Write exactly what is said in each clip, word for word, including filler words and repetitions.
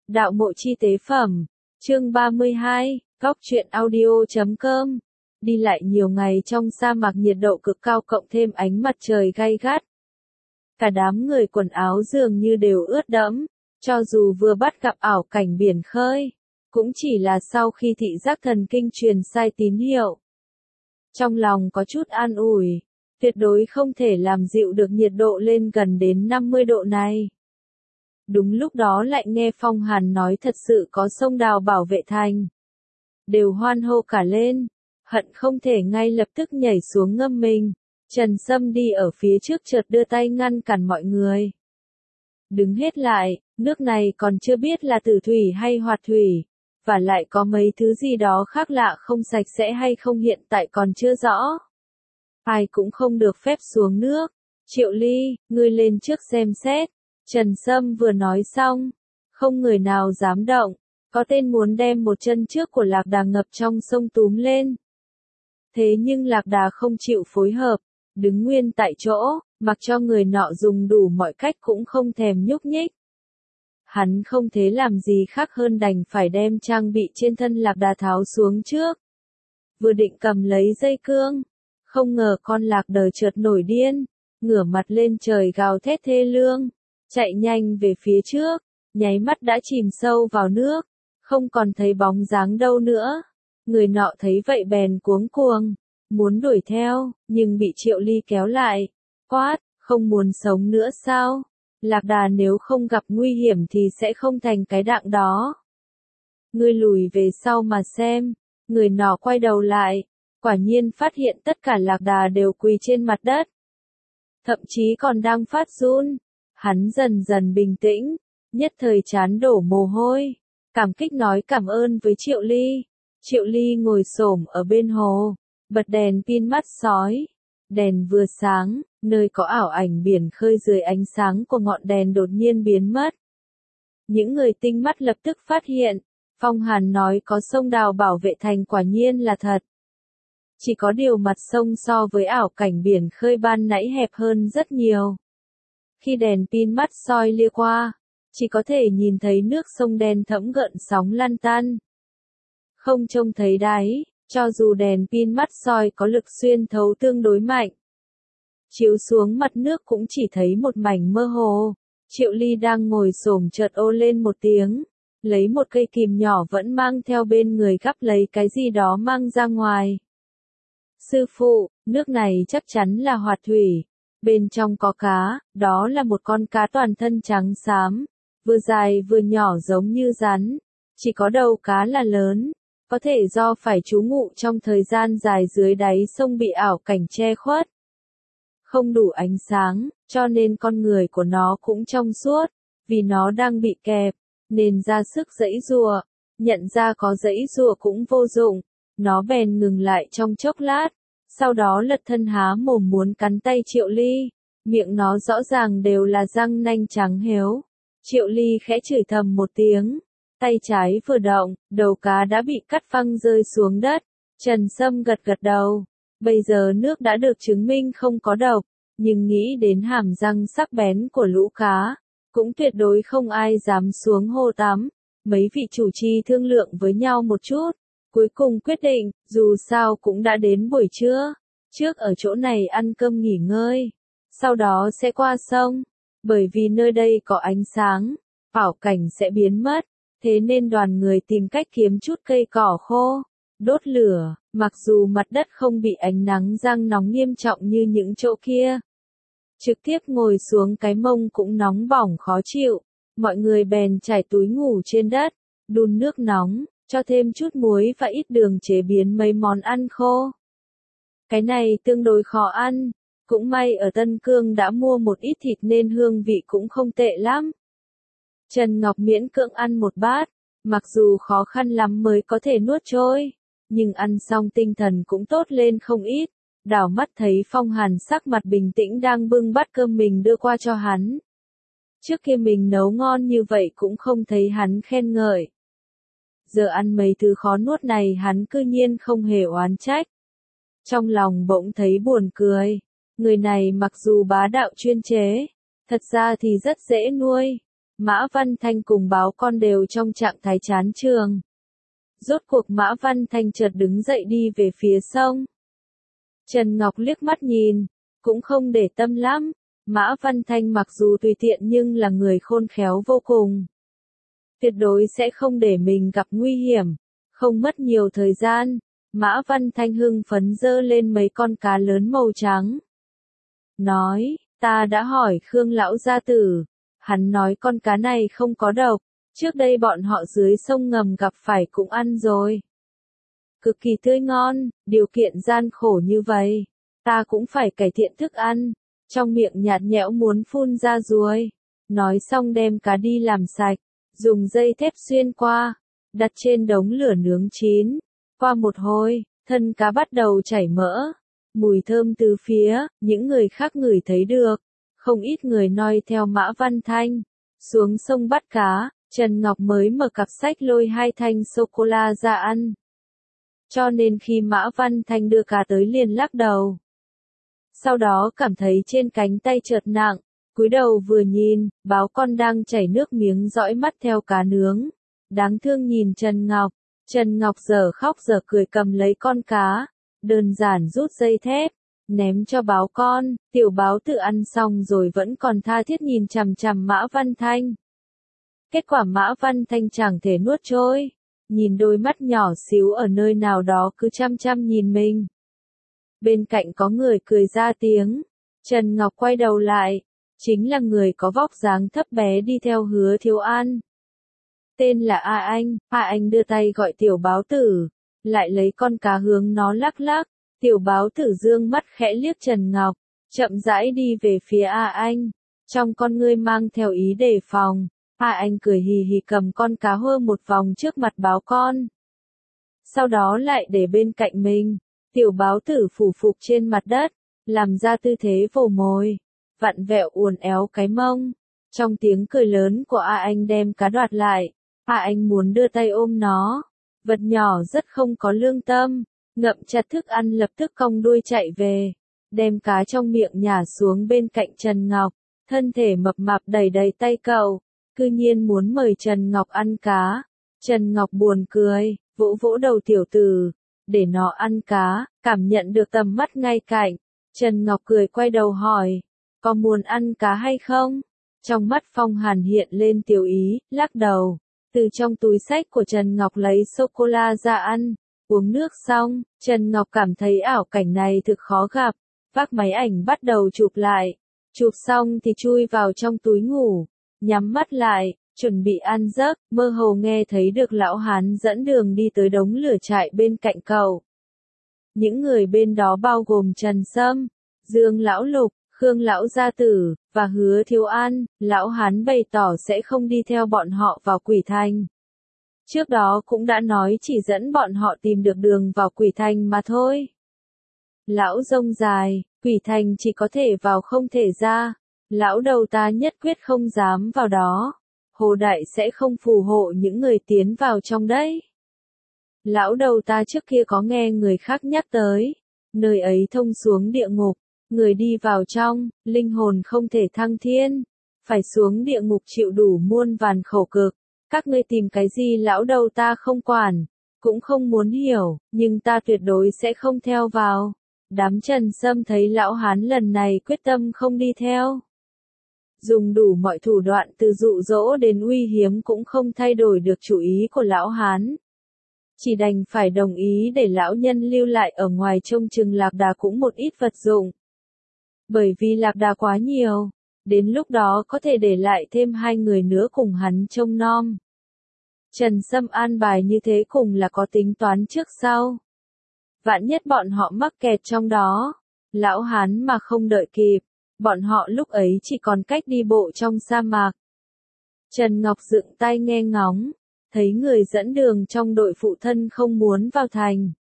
Đạo mộ chi tế phẩm. Chương ba mươi hai, Góc truyện audio chấm com. Đi lại nhiều ngày trong sa mạc nhiệt độ cực cao cộng thêm ánh mặt trời gay gắt. Cả đám người quần áo dường như đều ướt đẫm, cho dù vừa bắt gặp ảo cảnh biển khơi, cũng chỉ là sau khi thị giác thần kinh truyền sai tín hiệu. Trong lòng có chút an ủi, tuyệt đối không thể làm dịu được nhiệt độ lên gần đến năm mươi độ này. Đúng lúc đó lại nghe Phong Hàn nói thật sự có sông đào bảo vệ thành. Đều hoan hô cả lên, hận không thể ngay lập tức nhảy xuống ngâm mình. Trần Sâm đi ở phía trước chợt đưa tay ngăn cản mọi người. Đứng hết lại, nước này còn chưa biết là tử thủy hay hoạt thủy, và lại có mấy thứ gì đó khác lạ không sạch sẽ hay không hiện tại còn chưa rõ. Ai cũng không được phép xuống nước. Triệu Ly, ngươi lên trước xem xét. Trần Sâm vừa nói xong, không người nào dám động, có tên muốn đem một chân trước của Lạc Đà ngập trong sông túm lên. Thế nhưng Lạc Đà không chịu phối hợp, đứng nguyên tại chỗ, mặc cho người nọ dùng đủ mọi cách cũng không thèm nhúc nhích. Hắn không thể làm gì khác hơn đành phải đem trang bị trên thân Lạc Đà tháo xuống trước. Vừa định cầm lấy dây cương, không ngờ con Lạc Đà chợt nổi điên, ngửa mặt lên trời gào thét thê lương, chạy nhanh về phía trước, nháy mắt đã chìm sâu vào nước, không còn thấy bóng dáng đâu nữa. Người nọ thấy vậy bèn cuống cuồng, muốn đuổi theo, nhưng bị Triệu Ly kéo lại, quát, không muốn sống nữa sao? Lạc Đà nếu không gặp nguy hiểm thì sẽ không thành cái đặng đó. Ngươi lùi về sau mà xem. Người nọ quay đầu lại, quả nhiên phát hiện tất cả Lạc Đà đều quỳ trên mặt đất. Thậm chí còn đang phát run. Hắn dần dần bình tĩnh, nhất thời trán đổ mồ hôi, cảm kích nói cảm ơn với Triệu Ly. Triệu Ly ngồi xổm ở bên hồ, bật đèn pin mắt sói. Đèn vừa sáng, nơi có ảo ảnh biển khơi dưới ánh sáng của ngọn đèn đột nhiên biến mất. Những người tinh mắt lập tức phát hiện, Phong Hàn nói có sông đào bảo vệ thành quả nhiên là thật. Chỉ có điều mặt sông so với ảo cảnh biển khơi ban nãy hẹp hơn rất nhiều. Khi đèn pin mắt soi lia qua, chỉ có thể nhìn thấy nước sông đen thẫm gợn sóng lăn tăn. Không trông thấy đáy, cho dù đèn pin mắt soi có lực xuyên thấu tương đối mạnh. Chiếu xuống mặt nước cũng chỉ thấy một mảnh mơ hồ. Triệu Ly đang ngồi xổm chợt ô lên một tiếng, lấy một cây kìm nhỏ vẫn mang theo bên người gắp lấy cái gì đó mang ra ngoài. Sư phụ, nước này chắc chắn là hoạt thủy. Bên trong có cá, đó là một con cá toàn thân trắng xám, vừa dài vừa nhỏ giống như rắn, chỉ có đầu cá là lớn, có thể do phải trú ngụ trong thời gian dài dưới đáy sông bị ảo cảnh che khuất. Không đủ ánh sáng, cho nên con người của nó cũng trong suốt, vì nó đang bị kẹp, nên ra sức giãy giụa, nhận ra có giãy giụa cũng vô dụng, nó bèn ngừng lại trong chốc lát. Sau đó lật thân há mồm muốn cắn tay Triệu Ly, miệng nó rõ ràng đều là răng nanh trắng héo. Triệu Ly khẽ chửi thầm một tiếng, tay trái vừa động, đầu cá đã bị cắt phăng rơi xuống đất. Trần Sâm gật gật đầu, bây giờ nước đã được chứng minh không có độc, nhưng nghĩ đến hàm răng sắc bén của lũ cá, cũng tuyệt đối không ai dám xuống hồ tắm. Mấy vị chủ trì thương lượng với nhau một chút. Cuối cùng quyết định, dù sao cũng đã đến buổi trưa, trước ở chỗ này ăn cơm nghỉ ngơi, sau đó sẽ qua sông, bởi vì nơi đây có ánh sáng, ảo cảnh sẽ biến mất, thế nên đoàn người tìm cách kiếm chút cây cỏ khô, đốt lửa, mặc dù mặt đất không bị ánh nắng rang nóng nghiêm trọng như những chỗ kia. Trực tiếp ngồi xuống cái mông cũng nóng bỏng khó chịu, mọi người bèn trải túi ngủ trên đất, đun nước nóng, cho thêm chút muối và ít đường chế biến mấy món ăn khô. Cái này tương đối khó ăn, cũng may ở Tân Cương đã mua một ít thịt nên hương vị cũng không tệ lắm. Trần Ngọc miễn cưỡng ăn một bát, mặc dù khó khăn lắm mới có thể nuốt trôi, nhưng ăn xong tinh thần cũng tốt lên không ít, đảo mắt thấy Phong Hàn sắc mặt bình tĩnh đang bưng bát cơm mình đưa qua cho hắn. Trước kia mình nấu ngon như vậy cũng không thấy hắn khen ngợi. Giờ ăn mấy thứ khó nuốt này hắn cư nhiên không hề oán trách. Trong lòng bỗng thấy buồn cười, người này mặc dù bá đạo chuyên chế, thật ra thì rất dễ nuôi, Mã Văn Thanh cùng báo con đều trong trạng thái chán trường. Rốt cuộc Mã Văn Thanh chợt đứng dậy đi về phía sông. Trần Ngọc liếc mắt nhìn, cũng không để tâm lắm. Mã Văn Thanh mặc dù tùy tiện nhưng là người khôn khéo vô cùng. Tuyệt đối sẽ không để mình gặp nguy hiểm. Không mất nhiều thời gian, Mã Văn Thanh hưng phấn giơ lên mấy con cá lớn màu trắng. Nói, ta đã hỏi Khương lão gia tử, hắn nói con cá này không có độc, trước đây bọn họ dưới sông ngầm gặp phải cũng ăn rồi. Cực kỳ tươi ngon, điều kiện gian khổ như vậy, ta cũng phải cải thiện thức ăn, trong miệng nhạt nhẽo muốn phun ra ruồi. Nói xong đem cá đi làm sạch, dùng dây thép xuyên qua, đặt trên đống lửa nướng chín. Qua một hồi, thân cá bắt đầu chảy mỡ, mùi thơm từ phía, những người khác ngửi thấy được. Không ít người noi theo Mã Văn Thanh, xuống sông bắt cá, Trần Ngọc mới mở cặp sách lôi hai thanh sô-cô-la ra ăn. Cho nên khi Mã Văn Thanh đưa cá tới liền lắc đầu. Sau đó cảm thấy trên cánh tay chợt nặng, cúi đầu vừa nhìn, báo con đang chảy nước miếng dõi mắt theo cá nướng. Đáng thương nhìn Trần Ngọc, Trần Ngọc giờ khóc giờ cười cầm lấy con cá, đơn giản rút dây thép, ném cho báo con, tiểu báo tự ăn xong rồi vẫn còn tha thiết nhìn chằm chằm Mã Văn Thanh. Kết quả Mã Văn Thanh chẳng thể nuốt trôi, nhìn đôi mắt nhỏ xíu ở nơi nào đó cứ chăm chăm nhìn mình. Bên cạnh có người cười ra tiếng, Trần Ngọc quay đầu lại, chính là người có vóc dáng thấp bé đi theo Hứa Thiếu An. Tên là A Anh, A Anh đưa tay gọi tiểu báo tử, lại lấy con cá hướng nó lắc lắc, tiểu báo tử dương mắt khẽ liếc Trần Ngọc, chậm rãi đi về phía A Anh, trong con ngươi mang theo ý đề phòng. A Anh cười hì hì cầm con cá hơ một vòng trước mặt báo con. Sau đó lại để bên cạnh mình, tiểu báo tử phủ phục trên mặt đất, làm ra tư thế vồ mồi, vặn vẹo uốn éo cái mông. Trong tiếng cười lớn của A Anh đem cá đoạt lại, A Anh muốn đưa tay ôm nó, vật nhỏ rất không có lương tâm, ngậm chặt thức ăn lập tức cong đuôi chạy về, đem cá trong miệng nhả xuống bên cạnh Trần Ngọc, thân thể mập mạp đầy đầy tay cậu. Cư nhiên muốn mời Trần Ngọc ăn cá. Trần Ngọc buồn cười, vỗ vỗ đầu tiểu tử, để nó ăn cá, cảm nhận được tầm mắt ngay cạnh. Trần Ngọc cười quay đầu hỏi, có muốn ăn cá hay không? Trong mắt Phong Hàn hiện lên tiểu ý, lắc đầu. Từ trong túi xách của Trần Ngọc lấy sô-cô-la ra ăn, uống nước xong, Trần Ngọc cảm thấy ảo cảnh này thực khó gặp, vác máy ảnh bắt đầu chụp lại. Chụp xong thì chui vào trong túi ngủ. Nhắm mắt lại, chuẩn bị ăn giấc, mơ hồ nghe thấy được lão hán dẫn đường đi tới đống lửa trại bên cạnh cậu. Những người bên đó bao gồm Trần Sâm, Dương Lão Lục, Khương Lão Gia Tử, và Hứa Thiếu An. Lão hán bày tỏ sẽ không đi theo bọn họ vào Quỷ Thành. Trước đó cũng đã nói chỉ dẫn bọn họ tìm được đường vào Quỷ Thành mà thôi. Lão rông dài, Quỷ Thành chỉ có thể vào không thể ra. Lão đầu ta nhất quyết không dám vào đó. Hồ Đại sẽ không phù hộ những người tiến vào trong đấy. Lão đầu ta trước kia có nghe người khác nhắc tới. Nơi ấy thông xuống địa ngục. Người đi vào trong, linh hồn không thể thăng thiên. Phải xuống địa ngục chịu đủ muôn vàn khổ cực. Các ngươi tìm cái gì lão đầu ta không quản. Cũng không muốn hiểu, nhưng ta tuyệt đối sẽ không theo vào. Đám Trần Sâm thấy lão hán lần này quyết tâm không đi theo. Dùng đủ mọi thủ đoạn từ dụ dỗ đến uy hiếm cũng không thay đổi được chủ ý của lão hán. Chỉ đành phải đồng ý để lão nhân lưu lại ở ngoài trông chừng lạc đà cũng một ít vật dụng. Bởi vì lạc đà quá nhiều, đến lúc đó có thể để lại thêm hai người nữa cùng hắn trông nom. Trần Sâm an bài như thế cùng là có tính toán trước sau. Vạn nhất bọn họ mắc kẹt trong đó, lão hán mà không đợi kịp. Bọn họ lúc ấy chỉ còn cách đi bộ trong sa mạc. Trần Ngọc dựng tay nghe ngóng, thấy người dẫn đường trong đội phụ thân không muốn vào thành.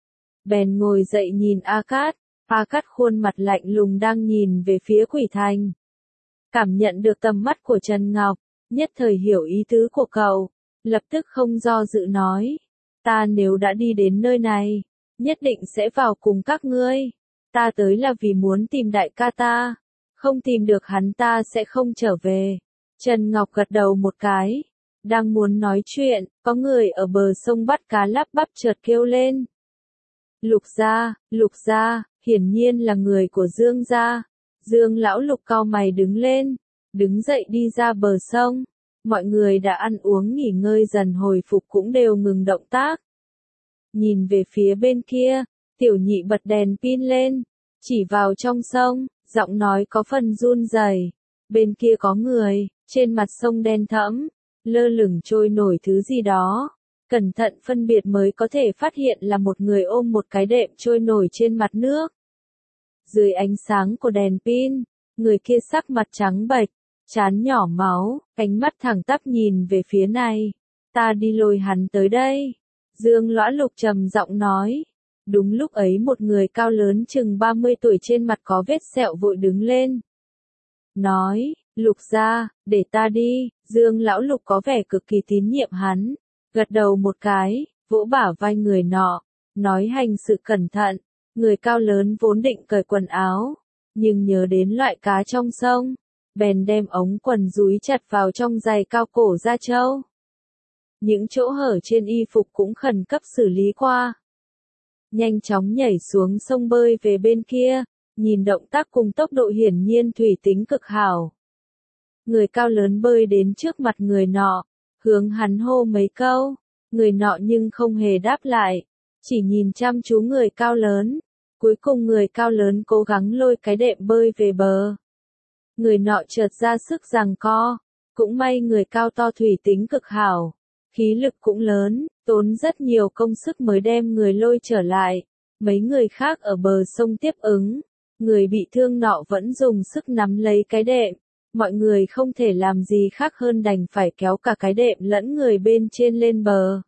Bèn ngồi dậy nhìn A Cát, A Cát khuôn mặt lạnh lùng đang nhìn về phía Quỷ Thành. Cảm nhận được tầm mắt của Trần Ngọc, nhất thời hiểu ý tứ của cậu, lập tức không do dự nói. Ta nếu đã đi đến nơi này, nhất định sẽ vào cùng các ngươi. Ta tới là vì muốn tìm đại ca ta. Không tìm được hắn ta sẽ không trở về. Trần Ngọc gật đầu một cái. Đang muốn nói chuyện, có người ở bờ sông bắt cá lắp bắp chợt kêu lên. Lục gia, Lục gia, hiển nhiên là người của Dương gia. Dương lão Lục cau mày đứng lên, đứng dậy đi ra bờ sông. Mọi người đã ăn uống nghỉ ngơi dần hồi phục cũng đều ngừng động tác. Nhìn về phía bên kia, Tiểu Nhị bật đèn pin lên, chỉ vào trong sông, giọng nói có phần run rẩy. Bên kia có người, trên mặt sông đen thẫm, lơ lửng trôi nổi thứ gì đó. Cẩn thận phân biệt mới có thể phát hiện là một người ôm một cái đệm trôi nổi trên mặt nước. Dưới ánh sáng của đèn pin, người kia sắc mặt trắng bệch, trán nhỏ máu, ánh mắt thẳng tắp nhìn về phía này. Ta đi lôi hắn tới đây. Dương Lõa Lục trầm giọng nói. Đúng lúc ấy một người cao lớn chừng ba mươi tuổi trên mặt có vết sẹo vội đứng lên. Nói, Lục gia, để ta đi. Dương lão Lục có vẻ cực kỳ tín nhiệm hắn. Gật đầu một cái, vỗ bả vai người nọ, nói hành sự cẩn thận. Người cao lớn vốn định cởi quần áo, nhưng nhớ đến loại cá trong sông, bèn đem ống quần dúi chặt vào trong giày cao cổ da trâu. Những chỗ hở trên y phục cũng khẩn cấp xử lý qua. Nhanh chóng nhảy xuống sông bơi về bên kia, nhìn động tác cùng tốc độ hiển nhiên thủy tính cực hảo. Người cao lớn bơi đến trước mặt người nọ, hướng hắn hô mấy câu, người nọ nhưng không hề đáp lại, chỉ nhìn chăm chú người cao lớn. Cuối cùng người cao lớn cố gắng lôi cái đệm bơi về bờ. Người nọ chợt ra sức giằng co, cũng may người cao to thủy tính cực hảo, khí lực cũng lớn, tốn rất nhiều công sức mới đem người lôi trở lại. Mấy người khác ở bờ sông tiếp ứng, người bị thương nọ vẫn dùng sức nắm lấy cái đệm, mọi người không thể làm gì khác hơn đành phải kéo cả cái đệm lẫn người bên trên lên bờ.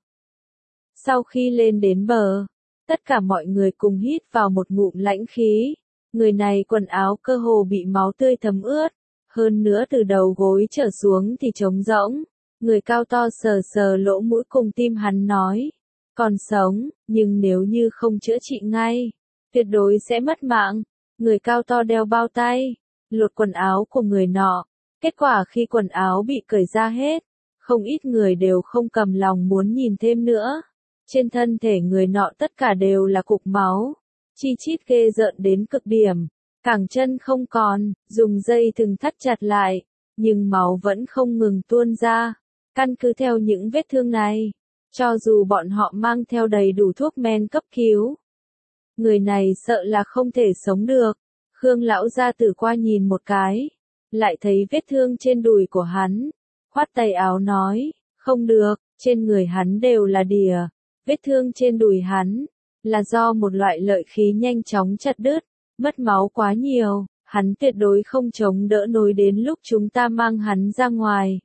Sau khi lên đến bờ, tất cả mọi người cùng hít vào một ngụm lãnh khí. Người này quần áo cơ hồ bị máu tươi thấm ướt, hơn nữa từ đầu gối trở xuống thì trống rỗng. Người cao to sờ sờ lỗ mũi cùng tim hắn nói, còn sống, nhưng nếu như không chữa trị ngay, tuyệt đối sẽ mất mạng. Người cao to đeo bao tay, lột quần áo của người nọ. Kết quả khi quần áo bị cởi ra hết, không ít người đều không cầm lòng muốn nhìn thêm nữa. Trên thân thể người nọ tất cả đều là cục máu, chi chít ghê rợn đến cực điểm, cẳng chân không còn, dùng dây thừng thắt chặt lại, nhưng máu vẫn không ngừng tuôn ra. Căn cứ theo những vết thương này, cho dù bọn họ mang theo đầy đủ thuốc men cấp cứu, người này sợ là không thể sống được. Khương lão gia tử qua nhìn một cái, lại thấy vết thương trên đùi của hắn, khoát tay áo nói, không được, trên người hắn đều là đìa. Vết thương trên đùi hắn, là do một loại lợi khí nhanh chóng chặt đứt, mất máu quá nhiều, hắn tuyệt đối không chống đỡ nổi đến lúc chúng ta mang hắn ra ngoài.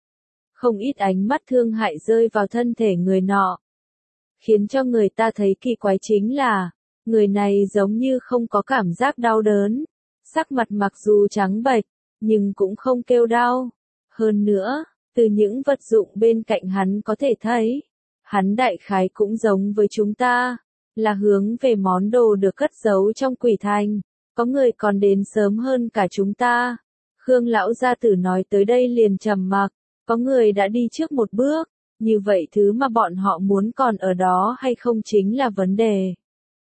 Không ít ánh mắt thương hại rơi vào thân thể người nọ. Khiến cho người ta thấy kỳ quái chính là, người này giống như không có cảm giác đau đớn, sắc mặt mặc dù trắng bệch, nhưng cũng không kêu đau. Hơn nữa, từ những vật dụng bên cạnh hắn có thể thấy, hắn đại khái cũng giống với chúng ta, là hướng về món đồ được cất giấu trong quỷ thành, có người còn đến sớm hơn cả chúng ta. Khương lão gia tử nói tới đây liền trầm mặc, có người đã đi trước một bước, như vậy thứ mà bọn họ muốn còn ở đó hay không chính là vấn đề.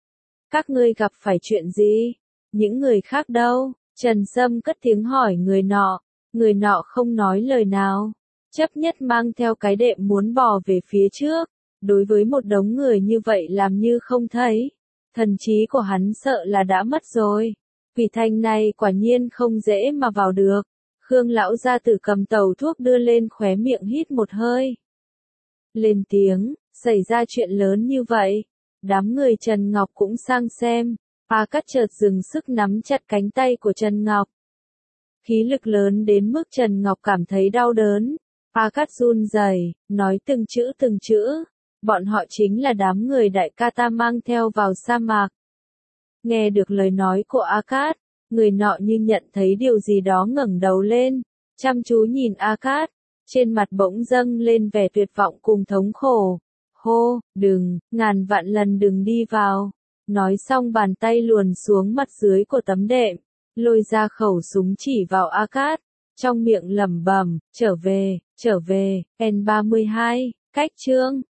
Các ngươi gặp phải chuyện gì? Những người khác đâu? Trần Sâm cất tiếng hỏi người nọ, người nọ không nói lời nào, chấp nhất mang theo cái đệm muốn bò về phía trước. Đối với một đống người như vậy làm như không thấy, thần trí của hắn sợ là đã mất rồi. Quỷ thành này quả nhiên không dễ mà vào được. Khương lão gia tử cầm tàu thuốc đưa lên khóe miệng hít một hơi. Lên tiếng, xảy ra chuyện lớn như vậy. Đám người Trần Ngọc cũng sang xem, A Cát chợt dừng sức nắm chặt cánh tay của Trần Ngọc. Khí lực lớn đến mức Trần Ngọc cảm thấy đau đớn. A Cát run rẩy, nói từng chữ từng chữ. Bọn họ chính là đám người đại ca ta mang theo vào sa mạc. Nghe được lời nói của A Cát, người nọ như nhận thấy điều gì đó ngẩng đầu lên, chăm chú nhìn A Cát, trên mặt bỗng dâng lên vẻ tuyệt vọng cùng thống khổ. Hô, đừng, ngàn vạn lần đừng đi vào. Nói xong bàn tay luồn xuống mặt dưới của tấm đệm, lôi ra khẩu súng chỉ vào A Cát. trong miệng lẩm bẩm, trở về, trở về, N ba mươi hai, cách chương.